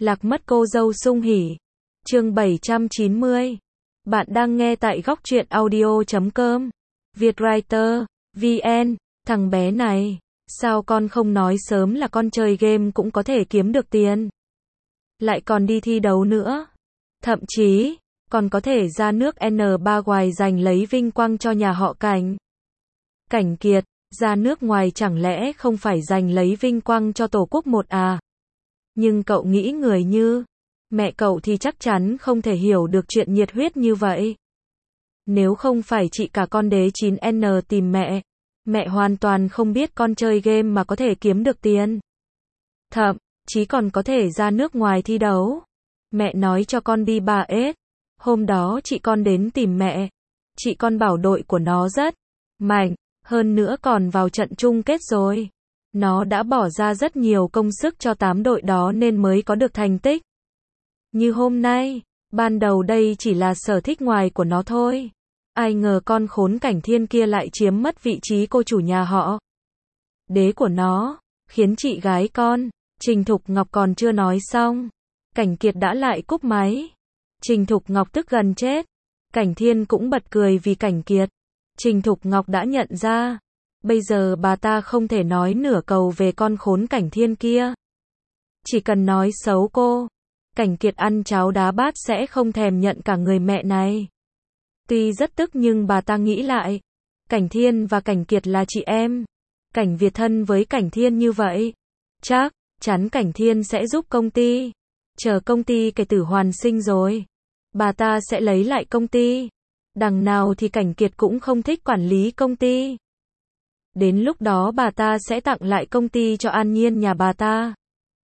Lạc mất cô dâu sung hỉ. Chương 790. Bạn đang nghe tại góc truyện audio.com. Vietwriter, VN, thằng bé này, sao con không nói sớm là con chơi game cũng có thể kiếm được tiền. Lại còn đi thi đấu nữa. Thậm chí, còn có thể ra nước N3 ngoài giành lấy vinh quang cho nhà họ Cảnh. Cảnh Kiệt, ra nước ngoài chẳng lẽ không phải giành lấy vinh quang cho Tổ quốc một à? Nhưng cậu nghĩ người như mẹ cậu thì chắc chắn không thể hiểu được chuyện nhiệt huyết như vậy. Nếu không phải chị cả con đế 9N tìm mẹ hoàn toàn không biết con chơi game mà có thể kiếm được tiền. Thậm chí còn có thể ra nước ngoài thi đấu. Mẹ nói cho con đi 3S. Hôm đó chị con đến tìm mẹ. Chị con bảo đội của nó rất mạnh, hơn nữa còn vào trận chung kết rồi. Nó đã bỏ ra rất nhiều công sức cho 8 đội đó nên mới có được thành tích như hôm nay. Ban đầu đây chỉ là sở thích ngoài của nó thôi. Ai ngờ con khốn Cảnh Thiên kia lại chiếm mất vị trí cô chủ nhà họ đế của nó, khiến chị gái con Trình Thục Ngọc còn chưa nói xong, Cảnh Kiệt đã lại cúp máy. Trình Thục Ngọc tức gần chết. Cảnh Thiên cũng bật cười vì Cảnh Kiệt. Trình Thục Ngọc đã nhận ra, bây giờ bà ta không thể nói nửa câu về con khốn Cảnh Thiên kia. Chỉ cần nói xấu cô, Cảnh Kiệt ăn cháo đá bát sẽ không thèm nhận cả người mẹ này. Tuy rất tức nhưng bà ta nghĩ lại, Cảnh Thiên và Cảnh Kiệt là chị em. Cảnh Việt thân với Cảnh Thiên như vậy, chắc chắn Cảnh Thiên sẽ giúp công ty. Chờ công ty kẻ tử hoàn sinh rồi, bà ta sẽ lấy lại công ty. Đằng nào thì Cảnh Kiệt cũng không thích quản lý công ty. Đến lúc đó bà ta sẽ tặng lại công ty cho An Nhiên nhà bà ta.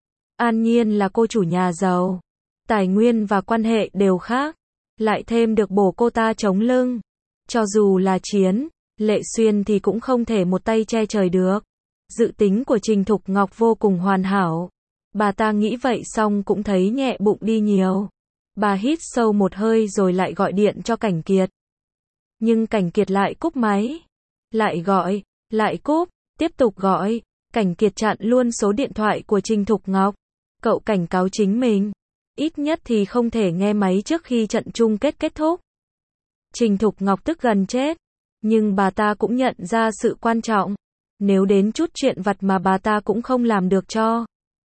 An Nhiên là cô chủ nhà giàu, tài nguyên và quan hệ đều khác, lại thêm được bổ cô ta chống lưng. Cho dù là Chiến, Lệ Xuyên thì cũng không thể một tay che trời được. Dự tính của Trình Thục Ngọc vô cùng hoàn hảo. Bà ta nghĩ vậy xong cũng thấy nhẹ bụng đi nhiều. Bà hít sâu một hơi rồi lại gọi điện cho Cảnh Kiệt. Nhưng Cảnh Kiệt lại cúp máy. Lại gọi, lại cúp, tiếp tục gọi. Cảnh Kiệt chặn luôn số điện thoại của Trình Thục Ngọc. Cậu cảnh cáo chính mình, ít nhất thì không thể nghe máy trước khi trận chung kết kết thúc. Trình Thục Ngọc tức gần chết. Nhưng bà ta cũng nhận ra sự quan trọng. Nếu đến chút chuyện vặt mà bà ta cũng không làm được cho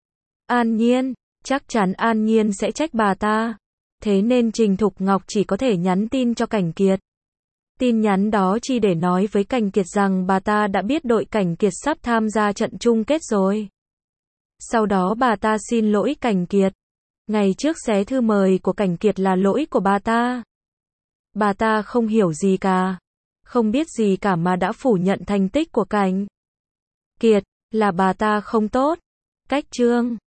An Nhiên, chắc chắn An Nhiên sẽ trách bà ta. Thế nên Trình Thục Ngọc chỉ có thể nhắn tin cho Cảnh Kiệt. Tin nhắn đó chỉ để nói với Cảnh Kiệt rằng bà ta đã biết đội Cảnh Kiệt sắp tham gia trận chung kết rồi. Sau đó bà ta xin lỗi Cảnh Kiệt. Ngày trước xé thư mời của Cảnh Kiệt là lỗi của bà ta. Bà ta không hiểu gì cả, không biết gì cả mà đã phủ nhận thành tích của Cảnh Kiệt, là bà ta không tốt. Cách chương